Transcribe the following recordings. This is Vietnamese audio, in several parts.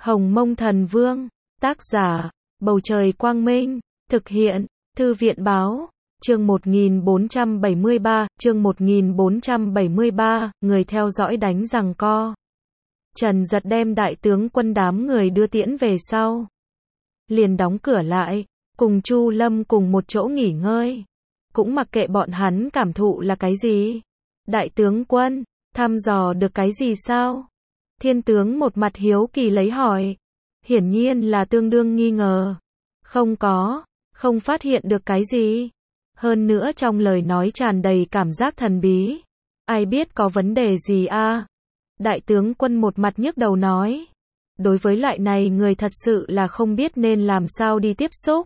Hồng Mông Thần Vương, tác giả, Bầu Trời Quang Minh, thực hiện, Thư viện Báo, chương 1473, người theo dõi đánh giằng co. Trần Giật đem đại tướng quân đám người đưa tiễn về sau. Liền đóng cửa lại, cùng Chu Lâm cùng một chỗ nghỉ ngơi. Cũng mặc kệ bọn hắn cảm thụ là cái gì. Đại tướng quân, thăm dò được cái gì sao? Thiên tướng một mặt hiếu kỳ lấy hỏi. Hiển nhiên là tương đương nghi ngờ. Không phát hiện được cái gì. Hơn nữa trong lời nói tràn đầy cảm giác thần bí. Ai biết có vấn đề gì a? Đại tướng quân một mặt nhức đầu nói. Đối với loại này người thật sự là không biết nên làm sao đi tiếp xúc.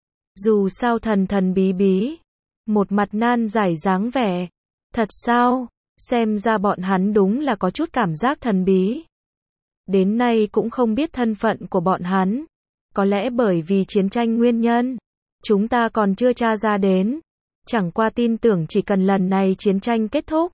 Dù sao thần bí bí. Một mặt nan giải dáng vẻ. Thật sao? Xem ra bọn hắn đúng là có chút cảm giác thần bí. Đến nay cũng không biết thân phận của bọn hắn. Có lẽ bởi vì chiến tranh nguyên nhân. Chúng ta còn chưa tra ra đến. Chẳng qua tin tưởng chỉ cần lần này chiến tranh kết thúc.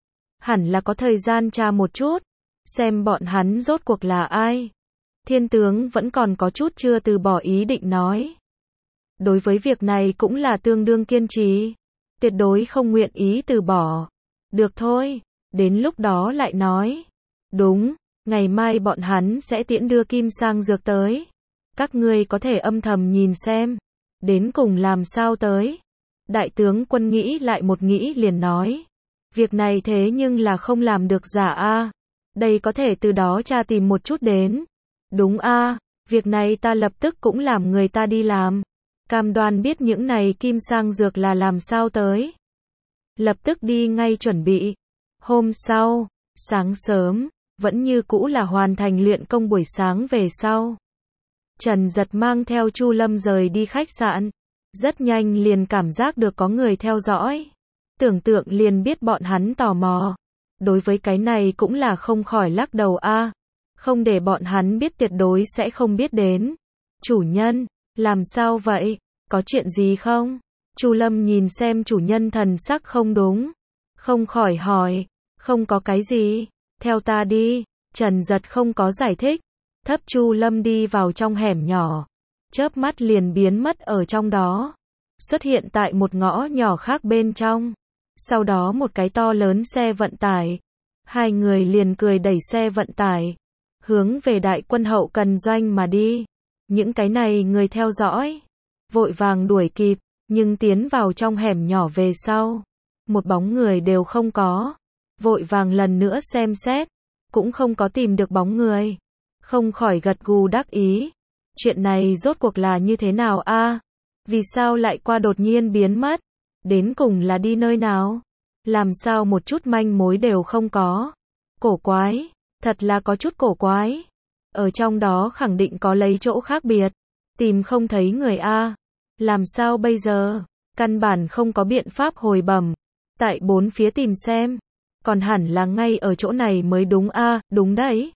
Hẳn là có thời gian tra một chút. Xem bọn hắn rốt cuộc là ai. Thiên tướng vẫn còn có chút chưa từ bỏ ý định nói. Đối với việc này cũng là tương đương kiên trì. Tuyệt đối không nguyện ý từ bỏ. Được thôi, đến lúc đó lại nói. Đúng, ngày mai bọn hắn sẽ tiễn đưa Kim Sang Dược tới. Các ngươi có thể âm thầm nhìn xem. Đến cùng làm sao tới. Đại tướng quân nghĩ lại một nghĩ liền nói. Việc này thế nhưng là không làm được giả a. Đây có thể từ đó tra tìm một chút đến. Đúng a, việc này ta lập tức cũng làm người ta đi làm. Cam đoan biết những này Kim Sang Dược là làm sao tới. Lập tức đi ngay chuẩn bị. Hôm sau, sáng sớm, vẫn như cũ là hoàn thành luyện công buổi sáng về sau. Trần Giật mang theo Chu Lâm rời đi khách sạn. Rất nhanh liền cảm giác được có người theo dõi. Tưởng tượng liền biết bọn hắn tò mò. Đối với cái này cũng là không khỏi lắc đầu a. Không để bọn hắn biết tuyệt đối sẽ không biết đến. Chủ nhân, làm sao vậy? Có chuyện gì không? Chu Lâm nhìn xem chủ nhân thần sắc không đúng. Không khỏi hỏi. Không có cái gì. Theo ta đi. Trần Giật không có giải thích. Thấp Chu Lâm đi vào trong hẻm nhỏ. Chớp mắt liền biến mất ở trong đó. Xuất hiện tại một ngõ nhỏ khác bên trong. Sau đó một cái to lớn xe vận tải. Hai người liền cười đẩy xe vận tải. Hướng về đại quân hậu cần doanh mà đi. Những cái này người theo dõi. Vội vàng đuổi kịp. Nhưng tiến vào trong hẻm nhỏ về sau. Một bóng người đều không có. Vội vàng lần nữa xem xét. Cũng không có tìm được bóng người. Không khỏi gật gù đắc ý. Chuyện này rốt cuộc là như thế nào a? Vì sao lại qua đột nhiên biến mất? Đến cùng là đi nơi nào? Làm sao một chút manh mối đều không có? Cổ quái, thật là có chút cổ quái. Ở trong đó khẳng định có lấy chỗ khác biệt. Tìm không thấy người a. Làm sao bây giờ? Căn bản không có biện pháp hồi bẩm. Tại bốn phía tìm xem. Còn hẳn là ngay ở chỗ này mới đúng a, đúng đấy.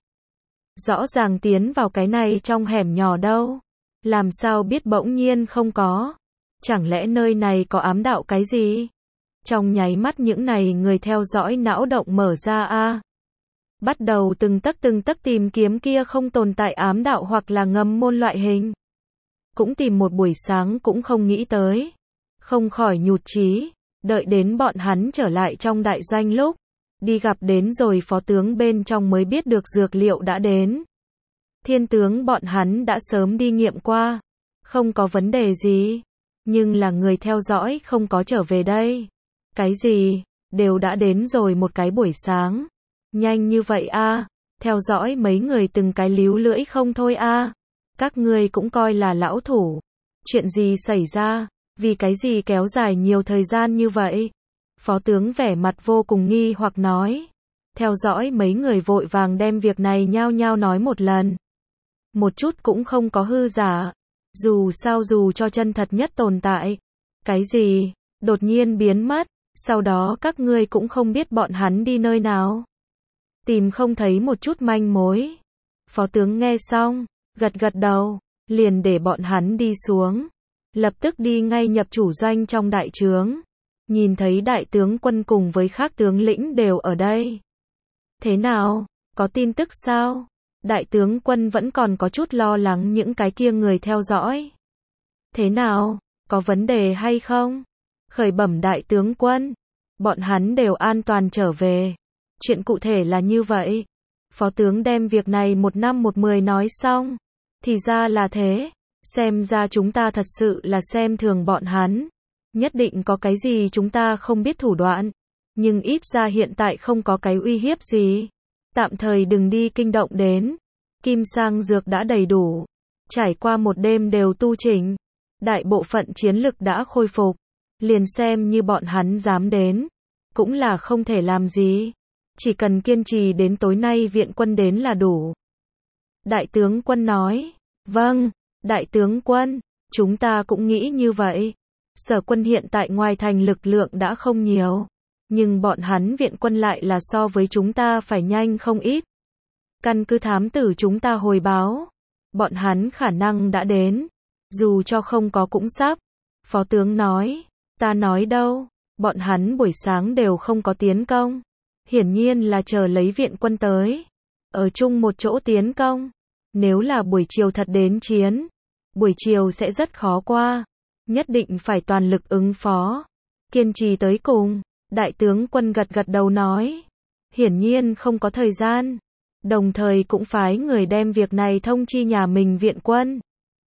Rõ ràng tiến vào cái này trong hẻm nhỏ đâu. Làm sao biết bỗng nhiên không có? Chẳng lẽ nơi này có ám đạo cái gì? Trong nháy mắt những này người theo dõi não động mở ra a. Bắt đầu từng tấc tìm kiếm kia không tồn tại ám đạo hoặc là ngầm môn loại hình. Cũng tìm một buổi sáng cũng không nghĩ tới. Không khỏi nhụt chí. Đợi đến bọn hắn trở lại trong đại doanh lúc. Đi gặp đến rồi phó tướng bên trong mới biết được dược liệu đã đến. Thiên tướng bọn hắn đã sớm đi nghiệm qua. Không có vấn đề gì. Nhưng là người theo dõi không có trở về đây. Cái gì? Đều đã đến rồi một cái buổi sáng. Nhanh như vậy a? Theo dõi mấy người từng cái líu lưỡi không thôi a? Các ngươi cũng coi là lão thủ. Chuyện gì xảy ra? Vì cái gì kéo dài nhiều thời gian như vậy? Phó tướng vẻ mặt vô cùng nghi hoặc nói. Theo dõi mấy người vội vàng đem việc này nhao nhao nói một lần. Một chút cũng không có hư giả. Dù sao dù cho chân thật nhất tồn tại. Cái gì? Đột nhiên biến mất. Sau đó các ngươi cũng không biết bọn hắn đi nơi nào. Tìm không thấy một chút manh mối. Phó tướng nghe xong. Gật đầu. Liền để bọn hắn đi xuống. Lập tức đi ngay nhập chủ doanh trong đại trướng. Nhìn thấy đại tướng quân cùng với khác tướng lĩnh đều ở đây. Thế nào? Có tin tức sao? Đại tướng quân vẫn còn có chút lo lắng những cái kia người theo dõi. Thế nào, có vấn đề hay không? Khởi bẩm đại tướng quân, bọn hắn đều an toàn trở về. Chuyện cụ thể là như vậy. Phó tướng đem việc này 1/10 nói xong. Thì ra là thế, xem ra chúng ta thật sự là xem thường bọn hắn. Nhất định có cái gì chúng ta không biết thủ đoạn, nhưng ít ra hiện tại không có cái uy hiếp gì. Tạm thời đừng đi kinh động đến. Kim sang dược đã đầy đủ, trải qua một đêm đều tu chỉnh, đại bộ phận chiến lực đã khôi phục, liền xem như bọn hắn dám đến, cũng là không thể làm gì. Chỉ cần kiên trì đến tối nay viện quân đến là đủ. Đại tướng quân nói, vâng, đại tướng quân, chúng ta cũng nghĩ như vậy. Sở quân hiện tại ngoài thành lực lượng đã không nhiều, nhưng bọn hắn viện quân lại là so với chúng ta phải nhanh không ít. Căn cứ thám tử chúng ta hồi báo, bọn hắn khả năng đã đến, dù cho không có cũng sắp. Phó tướng nói, ta nói đâu, bọn hắn buổi sáng đều không có tiến công. Hiển nhiên là chờ lấy viện quân tới, ở chung một chỗ tiến công. Nếu là buổi chiều thật đến chiến, buổi chiều sẽ rất khó qua, nhất định phải toàn lực ứng phó, kiên trì tới cùng. Đại tướng quân gật gật đầu nói, hiển nhiên không có thời gian, đồng thời cũng phái người đem việc này thông chi nhà mình viện quân,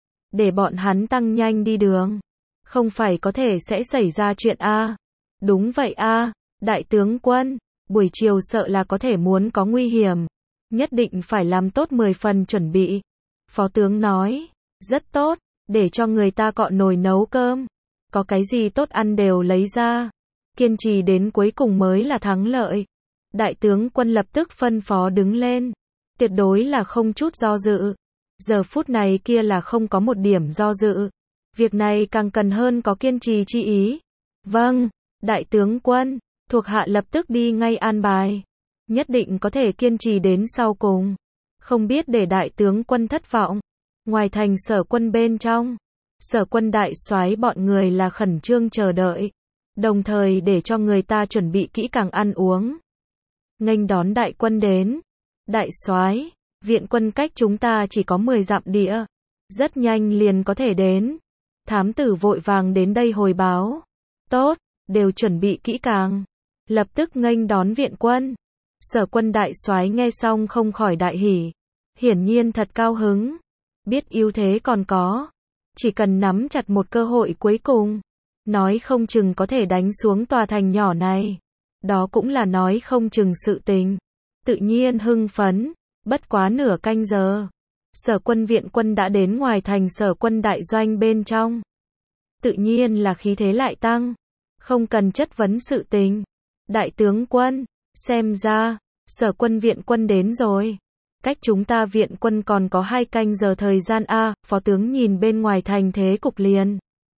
để bọn hắn tăng nhanh đi đường, không phải có thể sẽ xảy ra chuyện a. Đúng vậy a, đại tướng quân, buổi chiều sợ là có thể muốn có nguy hiểm, nhất định phải làm tốt 10 phần chuẩn bị. Phó tướng nói, rất tốt, để cho người ta cọ nồi nấu cơm, có cái gì tốt ăn đều lấy ra, kiên trì đến cuối cùng mới là thắng lợi. Đại tướng quân lập tức phân phó đứng lên, tuyệt đối là không chút do dự. Giờ phút này kia là không có một điểm do dự, việc này càng cần hơn có kiên trì chi ý. Vâng, đại tướng quân, thuộc hạ lập tức đi ngay an bài, nhất định có thể kiên trì đến sau cùng. Không biết để đại tướng quân thất vọng. Ngoài thành sở quân bên trong, sở quân đại soái bọn người là khẩn trương chờ đợi, đồng thời để cho người ta chuẩn bị kỹ càng ăn uống. Nghênh đón đại quân đến. Đại soái, viện quân cách chúng ta chỉ có 10 dặm địa, rất nhanh liền có thể đến. Thám tử vội vàng đến đây hồi báo. Tốt, đều chuẩn bị kỹ càng, lập tức nghênh đón viện quân. Sở quân đại soái nghe xong không khỏi đại hỉ, hiển nhiên thật cao hứng, biết ưu thế còn có, chỉ cần nắm chặt một cơ hội cuối cùng, nói không chừng có thể đánh xuống tòa thành nhỏ này, đó cũng là nói không chừng sự tình. Tự nhiên hưng phấn, bất quá nửa canh giờ, sở quân viện quân đã đến ngoài thành sở quân đại doanh bên trong. Tự nhiên là khí thế lại tăng, không cần chất vấn sự tình. Đại tướng quân, xem ra, sở quân viện quân đến rồi. Cách chúng ta viện quân còn có 2 canh giờ thời gian a. Phó tướng nhìn bên ngoài thành thế cục liền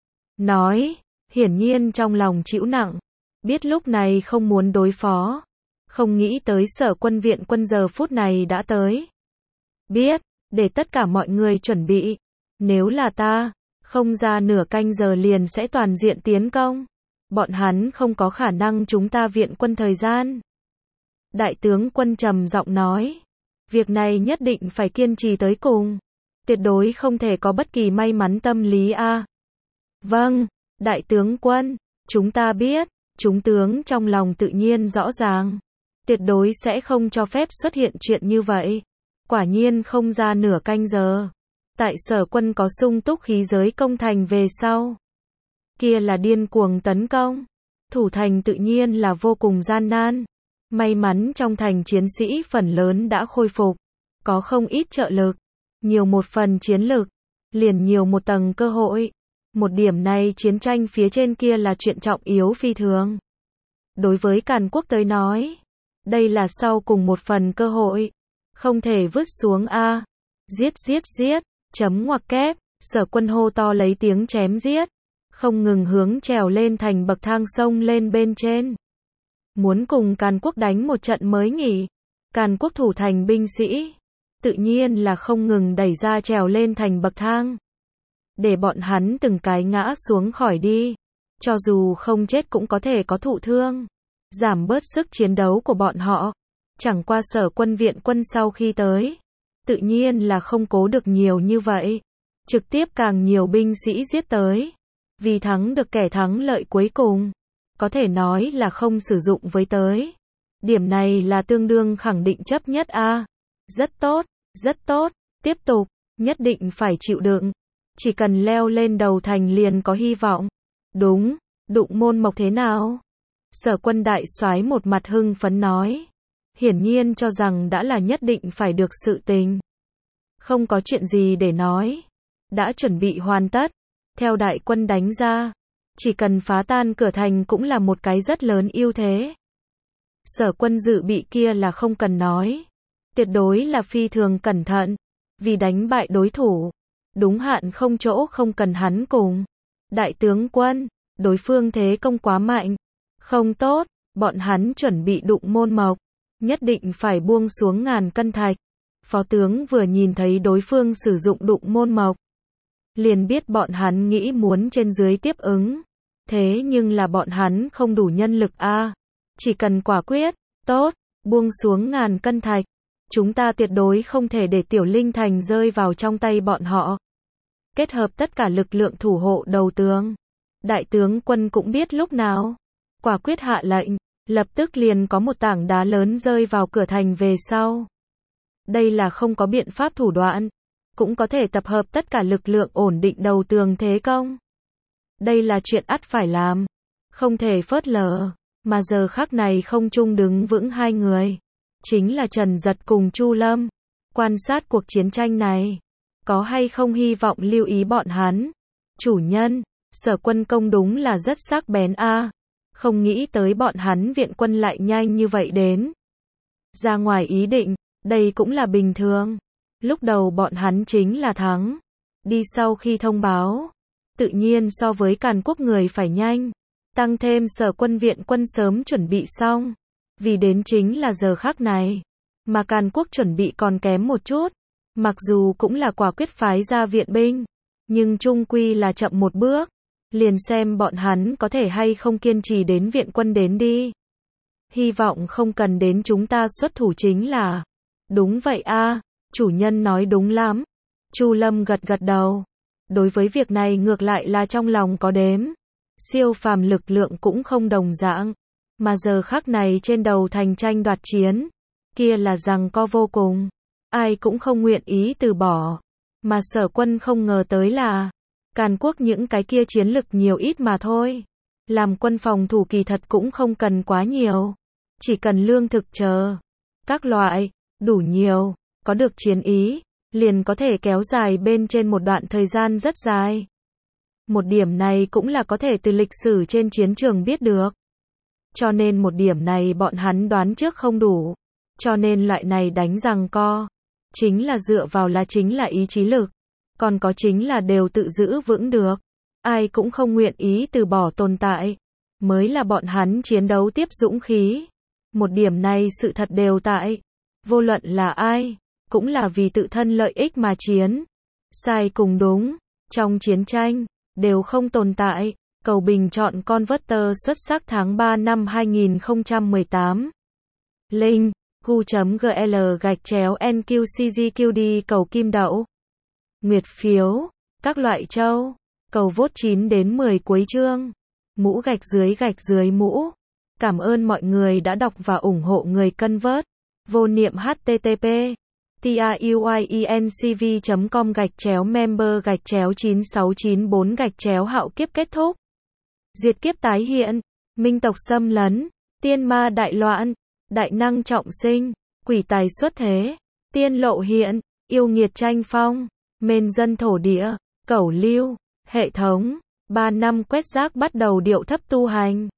nói, hiển nhiên trong lòng chịu nặng, biết lúc này không muốn đối phó, không nghĩ tới sở quân viện quân giờ phút này đã tới. Biết, để tất cả mọi người chuẩn bị, nếu là ta, không ra nửa canh giờ liền sẽ toàn diện tiến công. Bọn hắn không có khả năng chúng ta viện quân thời gian. Đại tướng quân trầm giọng nói, việc này nhất định phải kiên trì tới cùng, tuyệt đối không thể có bất kỳ may mắn tâm lý a. Vâng, đại tướng quân, chúng ta biết, chúng tướng trong lòng tự nhiên rõ ràng, tuyệt đối sẽ không cho phép xuất hiện chuyện như vậy. Quả nhiên không ra nửa canh giờ, tại sở quân có sung túc khí giới công thành về sau, kia là điên cuồng tấn công, thủ thành tự nhiên là vô cùng gian nan. May mắn trong thành chiến sĩ phần lớn đã khôi phục, có không ít trợ lực, nhiều một phần chiến lực, liền nhiều một tầng cơ hội. Một điểm này chiến tranh phía trên kia là chuyện trọng yếu phi thường. Đối với Càn Quốc tới nói, đây là sau cùng một phần cơ hội, không thể vứt xuống a. Giết giết giết, chấm ngoặc kép, sở quân hô to lấy tiếng chém giết, không ngừng hướng trèo lên thành bậc thang sông lên bên trên. Muốn cùng Càn Quốc đánh một trận mới nghỉ. Càn Quốc thủ thành binh sĩ, tự nhiên là không ngừng đẩy ra trèo lên thành bậc thang, để bọn hắn từng cái ngã xuống khỏi đi, cho dù không chết cũng có thể có thụ thương, giảm bớt sức chiến đấu của bọn họ. Chẳng qua sở quân viện quân sau khi tới, tự nhiên là không cố được nhiều như vậy. Trực tiếp càng nhiều binh sĩ giết tới. Vì thắng được kẻ thắng lợi cuối cùng. Có thể nói là không sử dụng với tới. Điểm này là tương đương khẳng định chấp nhất a. Rất tốt, rất tốt, tiếp tục, nhất định phải chịu đựng. Chỉ cần leo lên đầu thành liền có hy vọng. Đúng, đụng môn mộc thế nào? Sở Quân đại soái một mặt hưng phấn nói. Hiển nhiên cho rằng đã là nhất định phải được sự tình. Không có chuyện gì để nói. Đã chuẩn bị hoàn tất. Theo đại quân đánh ra. Chỉ cần phá tan cửa thành cũng là một cái rất lớn ưu thế. Sở Quân dự bị kia là không cần nói. Tuyệt đối là phi thường cẩn thận. Vì đánh bại đối thủ. Đúng hạn không chỗ không cần hắn cùng. Đại tướng quân, đối phương thế công quá mạnh. Không tốt, bọn hắn chuẩn bị đụng môn mộc. Nhất định phải buông xuống ngàn cân thạch. Phó tướng vừa nhìn thấy đối phương sử dụng đụng môn mộc. Liền biết bọn hắn nghĩ muốn trên dưới tiếp ứng. Thế nhưng là bọn hắn không đủ nhân lực a. Chỉ cần quả quyết, tốt, buông xuống ngàn cân thạch. Chúng ta tuyệt đối không thể để Tiểu Linh Thành rơi vào trong tay bọn họ. Kết hợp tất cả lực lượng thủ hộ đầu tường. Đại tướng quân cũng biết lúc nào. Quả quyết hạ lệnh, lập tức liền có một tảng đá lớn rơi vào cửa thành về sau. Đây là không có biện pháp thủ đoạn. Cũng có thể tập hợp tất cả lực lượng ổn định đầu tường thế công. Đây là chuyện ắt phải làm. Không thể phớt lờ. Mà giờ khắc này không chung đứng vững hai người. Chính là Trần Dật cùng Chu Lâm. Quan sát cuộc chiến tranh này. Có hay không hy vọng lưu ý bọn hắn. Chủ nhân, Sở Quân công đúng là rất sắc bén a. Không nghĩ tới bọn hắn viện quân lại nhanh như vậy đến. Ra ngoài ý định, đây cũng là bình thường. Lúc đầu bọn hắn chính là thắng. Đi sau khi thông báo. Tự nhiên so với Càn Quốc người phải nhanh. Tăng thêm Sở Quân viện quân sớm chuẩn bị xong. Vì đến chính là giờ khắc này. Mà Càn Quốc chuẩn bị còn kém một chút. Mặc dù cũng là quả quyết phái ra viện binh. Nhưng chung quy là chậm một bước. Liền xem bọn hắn có thể hay không kiên trì đến viện quân đến đi. Hy vọng không cần đến chúng ta xuất thủ chính là. Đúng vậy a, chủ nhân nói đúng lắm. Chu Lâm gật gật đầu. Đối với việc này ngược lại là trong lòng có đếm. Siêu phàm lực lượng cũng không đồng dạng. Mà giờ khắc này trên đầu thành tranh đoạt chiến. Kia là giằng co vô cùng. Ai cũng không nguyện ý từ bỏ. Mà Sở Quân không ngờ tới là Càn Quốc những cái kia chiến lực nhiều ít mà thôi. Làm quân phòng thủ kỳ thật cũng không cần quá nhiều. Chỉ cần lương thực chờ. Các loại, đủ nhiều, có được chiến ý, liền có thể kéo dài bên trên một đoạn thời gian rất dài. Một điểm này cũng là có thể từ lịch sử trên chiến trường biết được. Cho nên một điểm này bọn hắn đoán trước không đủ. Cho nên loại này đánh giằng co. Chính là dựa vào là chính là ý chí lực. Còn có chính là đều tự giữ vững được. Ai cũng không nguyện ý từ bỏ tồn tại. Mới là bọn hắn chiến đấu tiếp dũng khí. Một điểm này sự thật đều tại. Vô luận là ai, cũng là vì tự thân lợi ích mà chiến. Sai cùng đúng, trong chiến tranh, đều không tồn tại. Cầu bình chọn Converter xuất sắc tháng 3 năm 2018. Link, gu.gl/NQCGQD cầu kim đậu. Nguyệt phiếu, các loại châu, cầu vote 9 đến 10 cuối chương. Mũ gạch dưới mũ. Cảm ơn mọi người đã đọc và ủng hộ người Convert. Vô niệm http tiuyecom/member/9694 hạo kiếp kết thúc. Diệt kiếp tái hiện, minh tộc xâm lấn, tiên ma đại loạn, đại năng trọng sinh, quỷ tài xuất thế, tiên lộ hiện, yêu nghiệt tranh phong, mên dân thổ địa, cẩu lưu, hệ thống, 3 năm quét rác bắt đầu điệu thấp tu hành.